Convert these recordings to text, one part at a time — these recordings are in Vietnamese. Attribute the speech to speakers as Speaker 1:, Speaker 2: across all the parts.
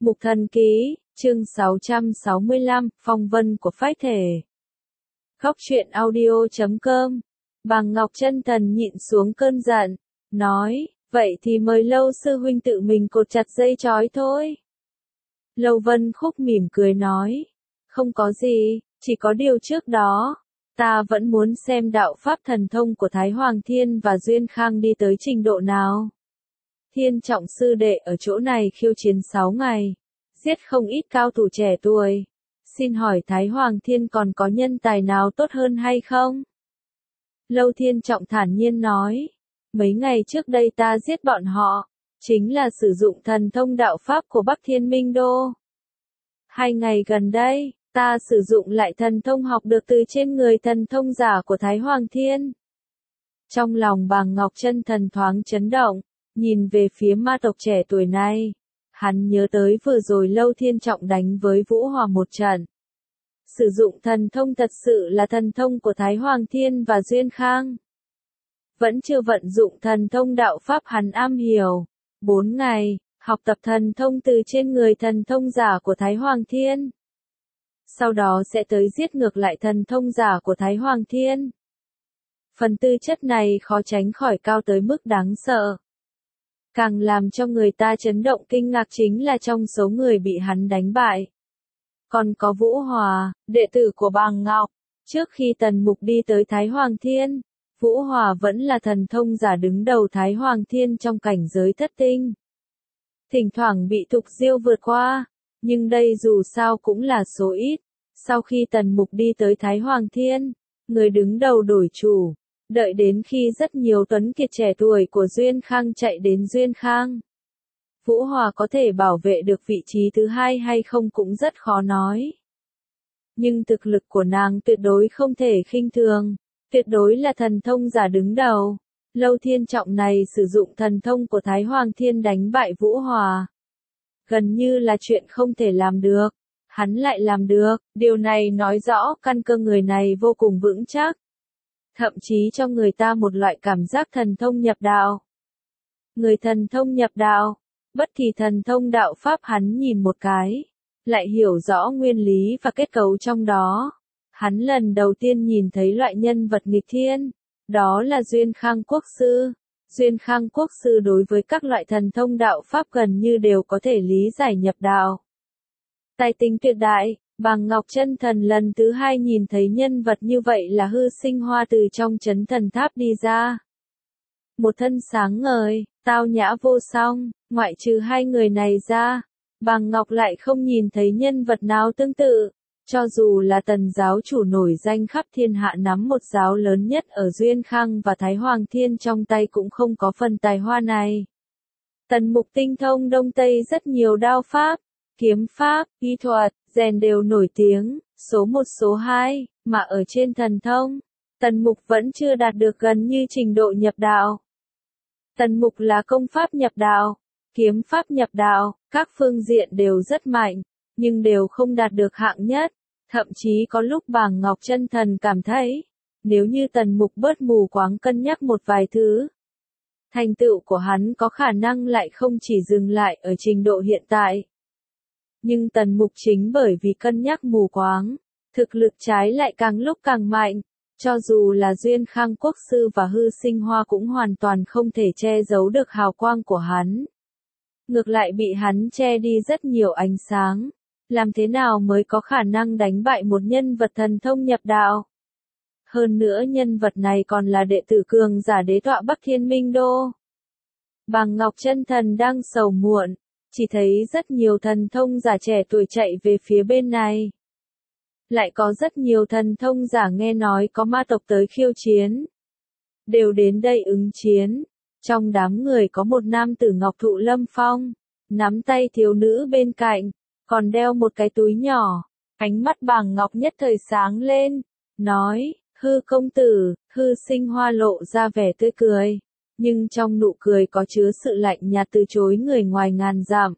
Speaker 1: Mục Thần Ký, chương 665, Phong vân của phách thể. Khóc chuyện audio.com. Bàng Ngọc Chân Thần nhịn xuống cơn giận, nói, vậy thì mời Lâu sư huynh tự mình cột chặt dây trói thôi. Lâu Vân Khúc mỉm cười nói, không có gì, chỉ có điều trước đó, ta vẫn muốn xem đạo pháp thần thông của Thái Hoàng Thiên và Duyên Khang đi tới trình độ nào. Thiên Trọng sư đệ ở chỗ này khiêu chiến 6 ngày, giết không ít cao thủ trẻ tuổi. Xin hỏi Thái Hoàng Thiên còn có nhân tài nào tốt hơn hay không? Lâu Thiên Trọng thản nhiên nói, mấy ngày trước đây ta giết bọn họ, chính là sử dụng thần thông đạo pháp của Bắc Thiên Minh Đô. 2 ngày gần đây, ta sử dụng lại thần thông học được từ trên người thần thông giả của Thái Hoàng Thiên. Trong lòng Bàng Ngọc Chân Thần thoáng chấn động, nhìn về phía ma tộc trẻ tuổi này. Hắn nhớ tới vừa rồi Lâu Thiên Trọng đánh với Vũ Hòa một trận. Sử dụng thần thông thật sự là thần thông của Thái Hoàng Thiên và Duyên Khang. Vẫn chưa vận dụng thần thông đạo pháp hắn am hiểu. 4 ngày, học tập thần thông từ trên người thần thông giả của Thái Hoàng Thiên. Sau đó sẽ tới giết ngược lại thần thông giả của Thái Hoàng Thiên. Phần tư chất này khó tránh khỏi cao tới mức đáng sợ. Càng làm cho người ta chấn động kinh ngạc chính là trong số người bị hắn đánh bại. Còn có Vũ Hòa, đệ tử của Bàng Ngọc. Trước khi Tần Mục đi tới Thái Hoàng Thiên, Vũ Hòa vẫn là thần thông giả đứng đầu Thái Hoàng Thiên trong cảnh giới thất tinh. Thỉnh thoảng bị Thục Diêu vượt qua, nhưng đây dù sao cũng là số ít. Sau khi Tần Mục đi tới Thái Hoàng Thiên, người đứng đầu đổi chủ. Đợi đến khi rất nhiều tuấn kiệt trẻ tuổi của Duyên Khang chạy đến Duyên Khang. Vũ Hòa có thể bảo vệ được vị trí thứ 2 hay không cũng rất khó nói. Nhưng thực lực của nàng tuyệt đối không thể khinh thường, tuyệt đối là thần thông giả đứng đầu. Lâu Thiên Trọng này sử dụng thần thông của Thái Hoàng Thiên đánh bại Vũ Hòa. Gần như là chuyện không thể làm được. Hắn lại làm được, điều này nói rõ căn cơ người này vô cùng vững chắc. Thậm chí cho người ta một loại cảm giác thần thông nhập đạo. Người thần thông nhập đạo, bất kỳ thần thông đạo pháp hắn nhìn một cái, lại hiểu rõ nguyên lý và kết cấu trong đó. Hắn lần đầu tiên nhìn thấy loại nhân vật nghịch thiên, đó là Duyên Khang Quốc Sư. Duyên Khang Quốc Sư đối với các loại thần thông đạo pháp gần như đều có thể lý giải nhập đạo. Tài tình tuyệt đại. Bàng Ngọc Chân Thần lần thứ 2 nhìn thấy nhân vật như vậy là Hư Sinh Hoa từ trong Chấn Thần Tháp đi ra. Một thân sáng ngời, tao nhã vô song, ngoại trừ 2 người này ra, Bàng Ngọc lại không nhìn thấy nhân vật nào tương tự. Cho dù là Tần giáo chủ nổi danh khắp thiên hạ nắm một giáo lớn nhất ở Duyên Khang và Thái Hoàng Thiên trong tay cũng không có phần tài hoa này. Tần Mục tinh thông Đông Tây rất nhiều đao pháp, kiếm pháp, y thuật, rèn đều nổi tiếng, số 1 số 2, mà ở trên thần thông, Tần Mục vẫn chưa đạt được gần như trình độ nhập đạo. Tần Mục là công pháp nhập đạo, kiếm pháp nhập đạo, các phương diện đều rất mạnh, nhưng đều không đạt được hạng nhất. Thậm chí có lúc Bàng Ngọc Chân Thần cảm thấy, nếu như Tần Mục bớt mù quáng cân nhắc một vài thứ, thành tựu của hắn có khả năng lại không chỉ dừng lại ở trình độ hiện tại. Nhưng Tần Mục chính bởi vì cân nhắc mù quáng, thực lực trái lại càng lúc càng mạnh, cho dù là Duyên Khang Quốc Sư và Hư Sinh Hoa cũng hoàn toàn không thể che giấu được hào quang của hắn. Ngược lại bị hắn che đi rất nhiều ánh sáng, làm thế nào mới có khả năng đánh bại một nhân vật thần thông nhập đạo. Hơn nữa nhân vật này còn là đệ tử cường giả đế tọa Bắc Thiên Minh Đô. Bàng Ngọc Chân Thần đang sầu muộn. Chỉ thấy rất nhiều thần thông giả trẻ tuổi chạy về phía bên này. Lại có rất nhiều thần thông giả nghe nói có ma tộc tới khiêu chiến. Đều đến đây ứng chiến. Trong đám người có một nam tử Ngọc Thụ Lâm Phong, nắm tay thiếu nữ bên cạnh, còn đeo một cái túi nhỏ. Ánh mắt Bàng Ngọc nhất thời sáng lên, nói, Hư công tử. Hư Sinh Hoa lộ ra vẻ tươi cười. Nhưng trong nụ cười có chứa sự lạnh nhạt từ chối người ngoài ngàn dặm.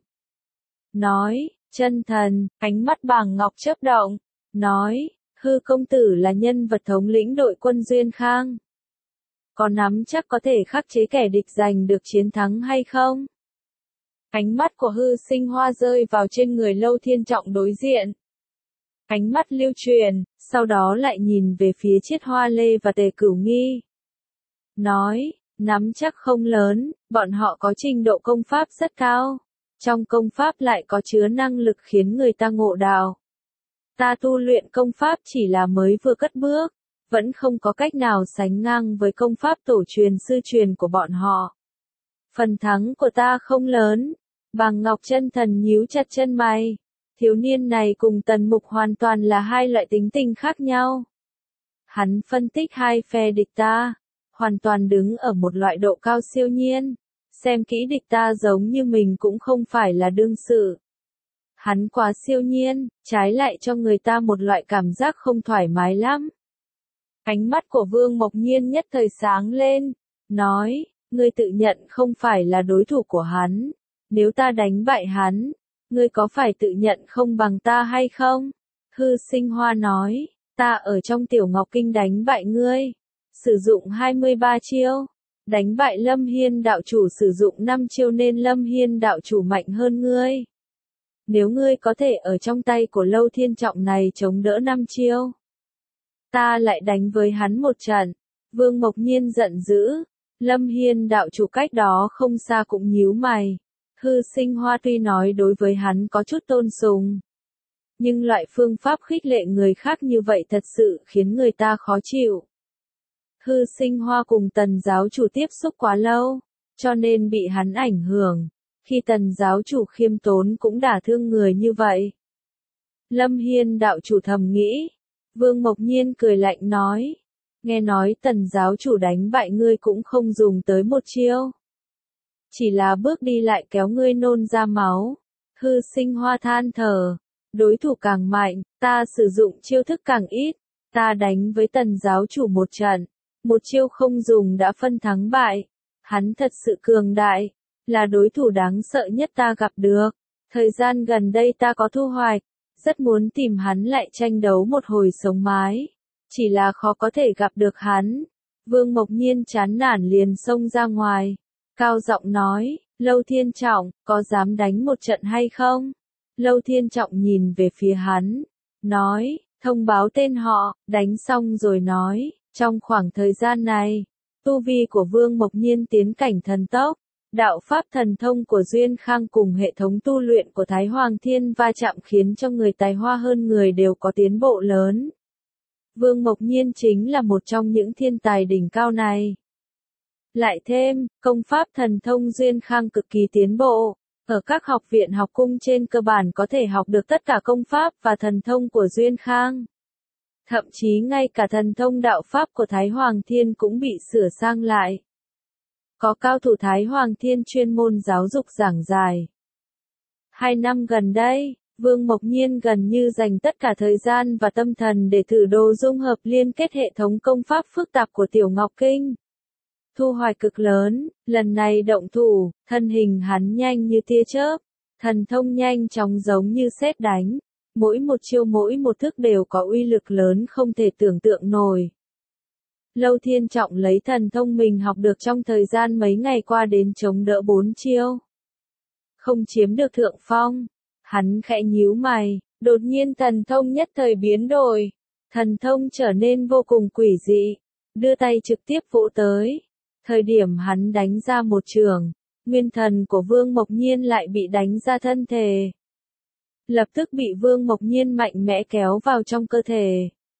Speaker 1: Nói, Chân Thần, ánh mắt Bàng Ngọc chớp động, nói, Hư công tử là nhân vật thống lĩnh đội quân Duyên Khang. Có nắm chắc có thể khắc chế kẻ địch giành được chiến thắng hay không? Ánh mắt của Hư Sinh Hoa rơi vào trên người Lâu Thiên Trọng đối diện. Ánh mắt lưu truyền, sau đó lại nhìn về phía Chiết Hoa Lê và Tề Cửu Nghi. Nói, nắm chắc không lớn, bọn họ có trình độ công pháp rất cao. Trong công pháp lại có chứa năng lực khiến người ta ngộ đạo. Ta tu luyện công pháp chỉ là mới vừa cất bước, vẫn không có cách nào sánh ngang với công pháp tổ truyền sư truyền của bọn họ. Phần thắng của ta không lớn. Bàng Ngọc Chân Thần nhíu chặt chân mày. Thiếu niên này cùng Tần Mục hoàn toàn là hai loại tính tình khác nhau. Hắn phân tích hai phe địch ta, hoàn toàn đứng ở một loại độ cao siêu nhiên. Xem kỹ địch ta giống như mình cũng không phải là đương sự. Hắn quá siêu nhiên, trái lại cho người ta một loại cảm giác không thoải mái lắm. Ánh mắt của Vương Mộc Nhiên nhất thời sáng lên, nói, ngươi tự nhận không phải là đối thủ của hắn. Nếu ta đánh bại hắn, ngươi có phải tự nhận không bằng ta hay không? Hư Sinh Hoa nói, ta ở trong Tiểu Ngọc Kinh đánh bại ngươi, sử dụng 23 chiêu. Đánh bại Lâm Hiên đạo chủ sử dụng 5 chiêu nên Lâm Hiên đạo chủ mạnh hơn ngươi. Nếu ngươi có thể ở trong tay của Lâu Thiên Trọng này chống đỡ 5 chiêu, ta lại đánh với hắn một trận. Vương Mộc Nhiên giận dữ, Lâm Hiên đạo chủ cách đó không xa cũng nhíu mày. Hư Sinh Hoa tuy nói đối với hắn có chút tôn sùng, nhưng loại phương pháp khích lệ người khác như vậy thật sự khiến người ta khó chịu. Hư Sinh Hoa cùng Tần giáo chủ tiếp xúc quá lâu, cho nên bị hắn ảnh hưởng. Khi Tần giáo chủ khiêm tốn cũng đả thương người như vậy. Lâm Hiên đạo chủ thầm nghĩ. Vương Mộc Nhiên cười lạnh nói. Nghe nói Tần giáo chủ đánh bại ngươi cũng không dùng tới một chiêu. Chỉ là bước đi lại kéo ngươi nôn ra máu. Hư Sinh Hoa than thở. Đối thủ càng mạnh, ta sử dụng chiêu thức càng ít. Ta đánh với Tần giáo chủ một trận. Một chiêu không dùng đã phân thắng bại. Hắn thật sự cường đại. Là đối thủ đáng sợ nhất ta gặp được. Thời gian gần đây ta có thu hoạch. Rất muốn tìm hắn lại tranh đấu một hồi sống mái. Chỉ là khó có thể gặp được hắn. Vương Mộc Nhiên chán nản liền xông ra ngoài. Cao giọng nói, Lâu Thiên Trọng, có dám đánh một trận hay không? Lâu Thiên Trọng nhìn về phía hắn. Nói, thông báo tên họ, đánh xong rồi nói. Trong khoảng thời gian này, tu vi của Vương Mộc Nhiên tiến cảnh thần tốc. Đạo pháp thần thông của Duyên Khang cùng hệ thống tu luyện của Thái Hoàng Thiên va chạm khiến cho người tài hoa hơn người đều có tiến bộ lớn. Vương Mộc Nhiên chính là một trong những thiên tài đỉnh cao này. Lại thêm, công pháp thần thông Duyên Khang cực kỳ tiến bộ. Ở các học viện học cung trên cơ bản có thể học được tất cả công pháp và thần thông của Duyên Khang. Thậm chí ngay cả thần thông đạo pháp của Thái Hoàng Thiên cũng bị sửa sang lại. Có cao thủ Thái Hoàng Thiên chuyên môn giáo dục giảng giải. 2 năm gần đây, Vương Mộc Nhiên gần như dành tất cả thời gian và tâm thần để thử đồ dung hợp liên kết hệ thống công pháp phức tạp của Tiểu Ngọc Kinh. Thu hoạch cực lớn, lần này động thủ, thân hình hắn nhanh như tia chớp, thần thông nhanh chóng giống như sét đánh. Mỗi một chiêu mỗi một thức đều có uy lực lớn không thể tưởng tượng nổi. Lâu Thiên Trọng lấy thần thông mình học được trong thời gian mấy ngày qua đến chống đỡ 4 chiêu. Không chiếm được thượng phong. Hắn khẽ nhíu mày, đột nhiên thần thông nhất thời biến đổi. Thần thông trở nên vô cùng quỷ dị. Đưa tay trực tiếp vỗ tới. Thời điểm hắn đánh ra một trường, nguyên thần của Vương Mộc Nhiên lại bị đánh ra thân thể. Lập tức bị Vương Mộc Nhiên mạnh mẽ kéo vào trong cơ thể.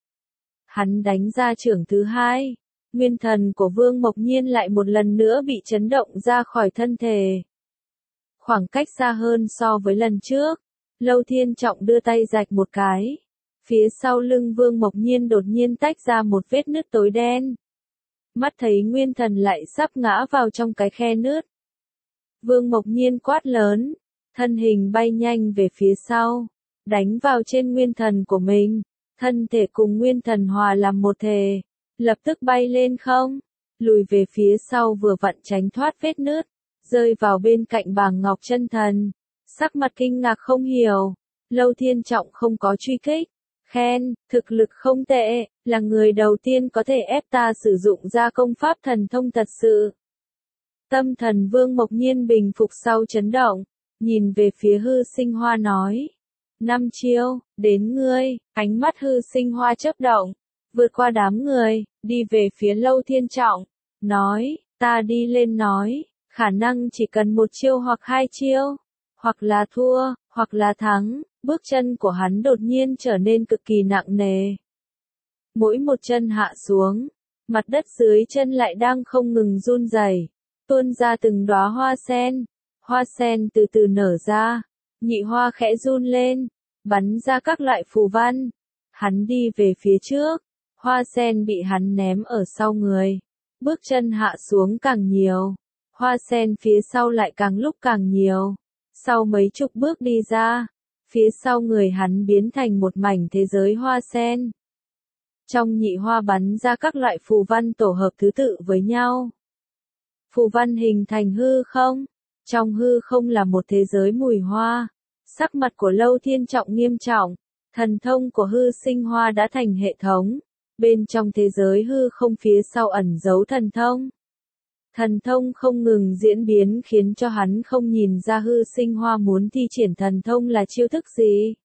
Speaker 1: Hắn đánh ra chưởng thứ hai, nguyên thần của Vương Mộc Nhiên lại một lần nữa bị chấn động ra khỏi thân thể. Khoảng cách xa hơn so với lần trước, Lâu Thiên Trọng đưa tay rạch một cái. Phía sau lưng Vương Mộc Nhiên đột nhiên tách ra một vết nứt tối đen. Mắt thấy nguyên thần lại sắp ngã vào trong cái khe nứt. Vương Mộc Nhiên quát lớn, thân hình bay nhanh về phía sau, đánh vào trên nguyên thần của mình. Thân thể cùng nguyên thần hòa làm một thể, lập tức bay lên không, lùi về phía sau vừa vặn tránh thoát vết nứt, rơi vào bên cạnh Bàng Ngọc Chân Thần. Sắc mặt kinh ngạc không hiểu, Lâu Thiên Trọng không có truy kích, khen, thực lực không tệ, là người đầu tiên có thể ép ta sử dụng ra công pháp thần thông thật sự. Tâm thần Vương Mộc Nhiên bình phục sau chấn động, nhìn về phía Hư Sinh Hoa nói. 5 chiêu, đến ngươi, ánh mắt Hư Sinh Hoa chớp động, vượt qua đám người, đi về phía Lâu Thiên Trọng, nói, ta đi lên nói, khả năng chỉ cần 1 chiêu hoặc 2 chiêu, hoặc là thua, hoặc là thắng, bước chân của hắn đột nhiên trở nên cực kỳ nặng nề. Mỗi một chân hạ xuống, mặt đất dưới chân lại đang không ngừng run rẩy, tuôn ra từng đóa hoa sen từ từ nở ra, nhị hoa khẽ run lên, bắn ra các loại phù văn. Hắn đi về phía trước, hoa sen bị hắn ném ở sau người, bước chân hạ xuống càng nhiều, hoa sen phía sau lại càng lúc càng nhiều. Sau mấy chục bước đi ra, phía sau người hắn biến thành một mảnh thế giới hoa sen. Trong nhị hoa bắn ra các loại phù văn tổ hợp thứ tự với nhau. Phù văn hình thành hư không, trong hư không là một thế giới mùi hoa. Sắc mặt của Lâu Thiên Trọng nghiêm trọng, thần thông của Hư Sinh Hoa đã thành hệ thống, bên trong thế giới hư không phía sau ẩn giấu thần thông. Thần thông không ngừng diễn biến khiến cho hắn không nhìn ra Hư Sinh Hoa muốn thi triển thần thông là chiêu thức gì.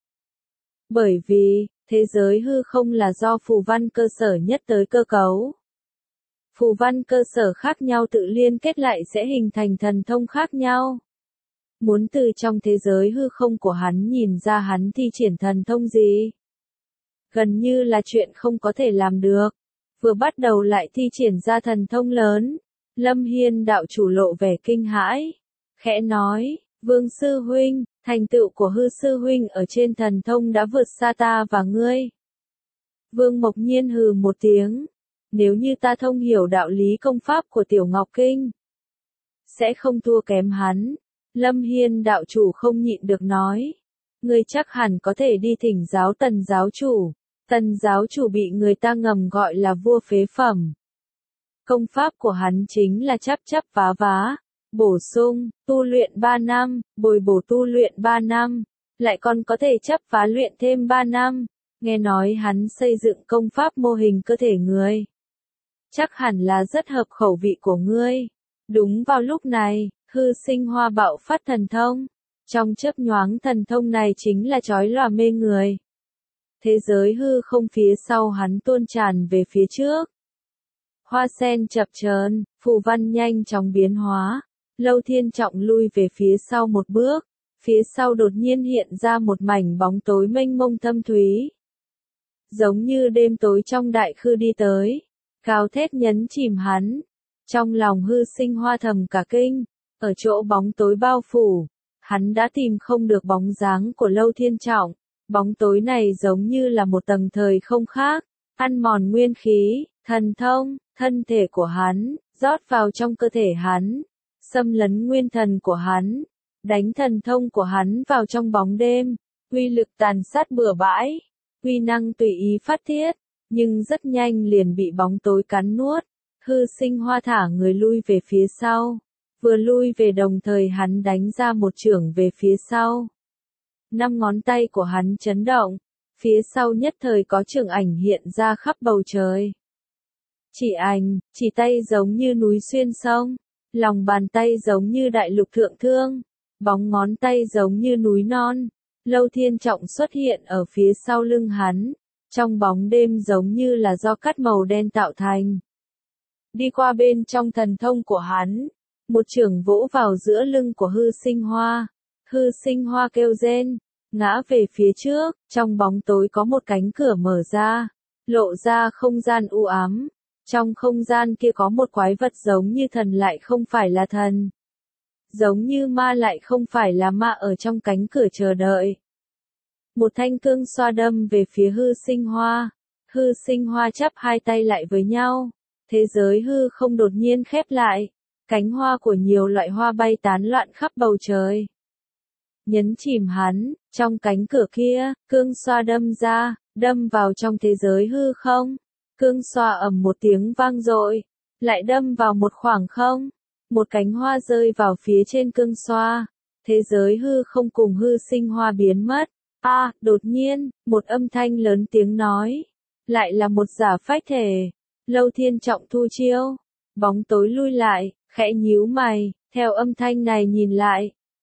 Speaker 1: Bởi vì, thế giới hư không là do phù văn cơ sở nhất tới cơ cấu. Phù văn cơ sở khác nhau tự liên kết lại sẽ hình thành thần thông khác nhau. Muốn từ trong thế giới hư không của hắn nhìn ra hắn thi triển thần thông gì? Gần như là chuyện không có thể làm được. Vừa bắt đầu lại thi triển ra thần thông lớn. Lâm Hiên đạo chủ lộ vẻ kinh hãi. Khẽ nói, Vương Sư Huynh, thành tựu của Hư Sư Huynh ở trên thần thông đã vượt xa ta và ngươi. Vương Mộc Nhiên hừ một tiếng. Nếu như ta thông hiểu đạo lý công pháp của Tiểu Ngọc Kinh, sẽ không thua kém hắn. Lâm Hiên đạo chủ không nhịn được nói. Ngươi chắc hẳn có thể đi thỉnh giáo Tần giáo chủ. Tần giáo chủ bị người ta ngầm gọi là vua phế phẩm. Công pháp của hắn chính là chắp chắp vá vá, bổ sung, tu luyện 3 năm, bồi bổ tu luyện 3 năm, lại còn có thể chắp vá luyện thêm 3 năm. Nghe nói hắn xây dựng công pháp mô hình cơ thể người. Chắc hẳn là rất hợp khẩu vị của ngươi. Đúng vào lúc này, Hư Sinh Hoa bạo phát thần thông. Trong chớp nhoáng thần thông này chính là chói lòa mê người. Thế giới hư không phía sau hắn tuôn tràn về phía trước. Hoa sen chập chờn, phù văn nhanh chóng biến hóa. Lâu Thiên Trọng lui về phía sau một bước. Phía sau đột nhiên hiện ra một mảnh bóng tối mênh mông thâm thúy. Giống như đêm tối trong đại khư đi tới. Gào thét nhấn chìm hắn. Trong lòng Hư Sinh Hoa thầm cả kinh. Ở chỗ bóng tối bao phủ, hắn đã tìm không được bóng dáng của Lâu Thiên Trọng. Bóng tối này giống như là một tầng thời không khác, ăn mòn nguyên khí, thần thông, thân thể của hắn, rót vào trong cơ thể hắn, xâm lấn nguyên thần của hắn, đánh thần thông của hắn vào trong bóng đêm, uy lực tàn sát bừa bãi, uy năng tùy ý phát thiết, nhưng rất nhanh liền bị bóng tối cắn nuốt. Hư Sinh Hoa thả người lui về phía sau. Vừa lui về đồng thời hắn đánh ra một chưởng về phía sau. 5 ngón tay của hắn chấn động, phía sau nhất thời có chưởng ảnh hiện ra khắp bầu trời. Chỉ tay giống như núi xuyên sông, lòng bàn tay giống như đại lục thượng thương, bóng ngón tay giống như núi non. Lâu Thiên Trọng xuất hiện ở phía sau lưng hắn, trong bóng đêm giống như là do cát màu đen tạo thành. Đi qua bên trong thần thông của hắn. Một chưởng vỗ vào giữa lưng của Hư Sinh Hoa. Hư Sinh Hoa kêu rên, ngã về phía trước, trong bóng tối có một cánh cửa mở ra, lộ ra không gian u ám. Trong không gian kia có một quái vật giống như thần lại không phải là thần. Giống như ma lại không phải là ma ở trong cánh cửa chờ đợi. Một thanh cương xoa đâm về phía Hư Sinh Hoa. Hư Sinh Hoa chắp hai tay lại với nhau. Thế giới hư không đột nhiên khép lại. Cánh hoa của nhiều loại hoa bay tán loạn khắp bầu trời. Nhấn chìm hắn, trong cánh cửa kia, cương xoa đâm ra, đâm vào trong thế giới hư không. Cương xoa ầm một tiếng vang dội, lại đâm vào một khoảng không. Một cánh hoa rơi vào phía trên cương xoa. Thế giới hư không cùng Hư Sinh Hoa biến mất. Đột nhiên, một âm thanh lớn tiếng nói. Lại là một giả phách thể. Lâu Thiên Trọng thu chiêu. Bóng tối lui lại. Khẽ nhíu mày, theo âm thanh này nhìn lại,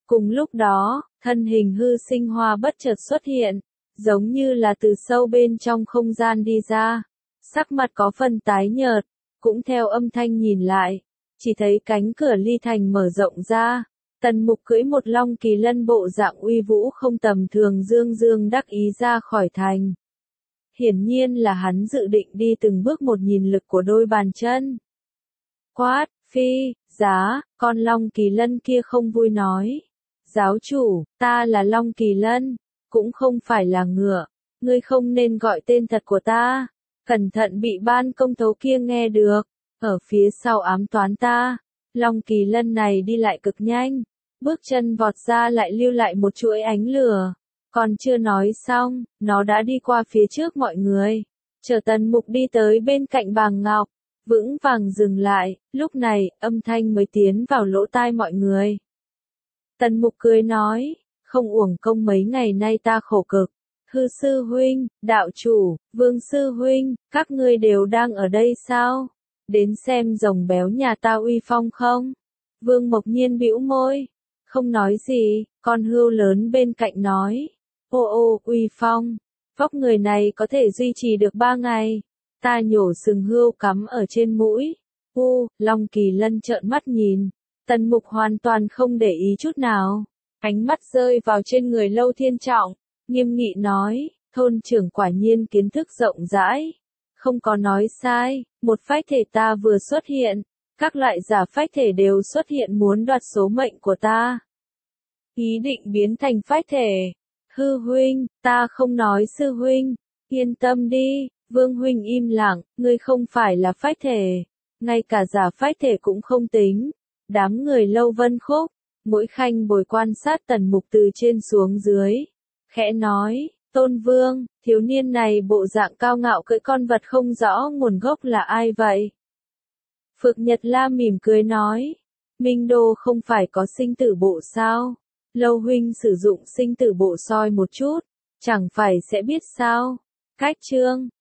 Speaker 1: Cùng lúc đó, thân hình hư sinh hoa bất chợt xuất hiện, giống như là từ sâu bên trong không gian đi ra. Sắc mặt có phần tái nhợt, cũng theo âm thanh nhìn lại, chỉ thấy cánh cửa ly thành mở rộng ra. Tần Mục cưỡi một long kỳ lân bộ dạng uy vũ không tầm thường dương dương đắc ý ra khỏi thành. Hiển nhiên là hắn dự định đi từng bước một nhìn lực của đôi bàn chân. Quát, phi, giá, con long kỳ lân kia không vui nói. Giáo chủ, ta là long kỳ lân, cũng không phải là ngựa, ngươi không nên gọi tên thật của ta. Cẩn thận bị ban công tấu kia nghe được, ở phía sau ám toán ta. Long kỳ lân này đi lại cực nhanh, bước chân vọt ra lại lưu lại một chuỗi ánh lửa. Còn chưa nói xong, nó đã đi qua phía trước mọi người, chờ Tần Mục đi tới bên cạnh Bàng Ngọc, vững vàng dừng lại, lúc này, âm thanh mới tiến vào lỗ tai mọi người. Tần Mục cười nói, không uổng công mấy ngày nay ta khổ cực. Hư sư huynh, đạo chủ, Vương sư huynh, các ngươi đều đang ở đây sao? Đến xem rồng béo nhà ta uy phong không? Vương Mộc Nhiên bĩu môi, không nói gì, con hươu lớn bên cạnh nói. Ô ô, uy phong, vóc người này có thể duy trì được 3 ngày. Ta nhổ sừng hươu cắm ở trên mũi. Long kỳ lân trợn mắt nhìn. Tần Mục hoàn toàn không để ý chút nào. Ánh mắt rơi vào trên người Lâu Thiên Trọng, nghiêm nghị nói, thôn trưởng quả nhiên kiến thức rộng rãi. Không có nói sai, một phách thể ta vừa xuất hiện, các loại giả phách thể đều xuất hiện muốn đoạt số mệnh của ta. Ý định biến thành phách thể. Hư huynh, ta không nói sư huynh, yên tâm đi, Vương huynh im lặng, ngươi không phải là phách thể, ngay cả giả phách thể cũng không tính. Đám người Lâu Vân Khúc, mỗi khanh bồi quan sát Tần Mục từ trên xuống dưới, khẽ nói, Tôn Vương, thiếu niên này bộ dạng cao ngạo cưỡi con vật không rõ nguồn gốc là ai vậy? Phược Nhật La mỉm cười nói, Minh Đô không phải có sinh tử bộ sao? Lâu huynh sử dụng sinh tử bộ soi một chút, chẳng phải sẽ biết sao? Cách chương